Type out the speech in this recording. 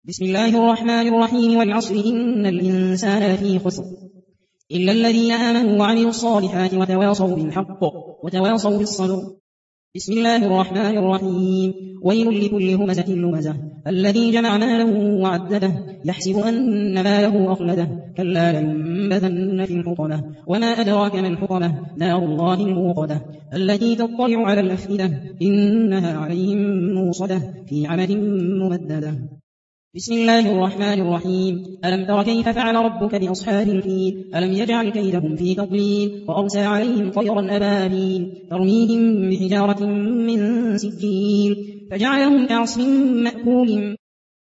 بسم الله الرحمن الرحيم والعصر إن الإنسان لفي خسر إلا الذين آمنوا وعملوا الصالحات وتواصوا بالحق وتواصوا بالصبر. بسم الله الرحمن الرحيم ويل لكل همزة لمزة الذي جمع ماله وعدده يحسب أن ماله أخلده كلا لينبذن في الحطمة وما أدراك ما الحطمة نار الله الموقدة التي تطلع على الأفئدة إنها عليهم موصدة في عمد ممددة. بسم الله الرحمن الرحيم ألم تر كيف فعل ربك بأصحاب الفيل ألم يجعل كيدهم في تضليل وأرسل عليهم طيرا أبابيل ترميهم بحجارة من سجيل فجعلهم كعصف مأكول.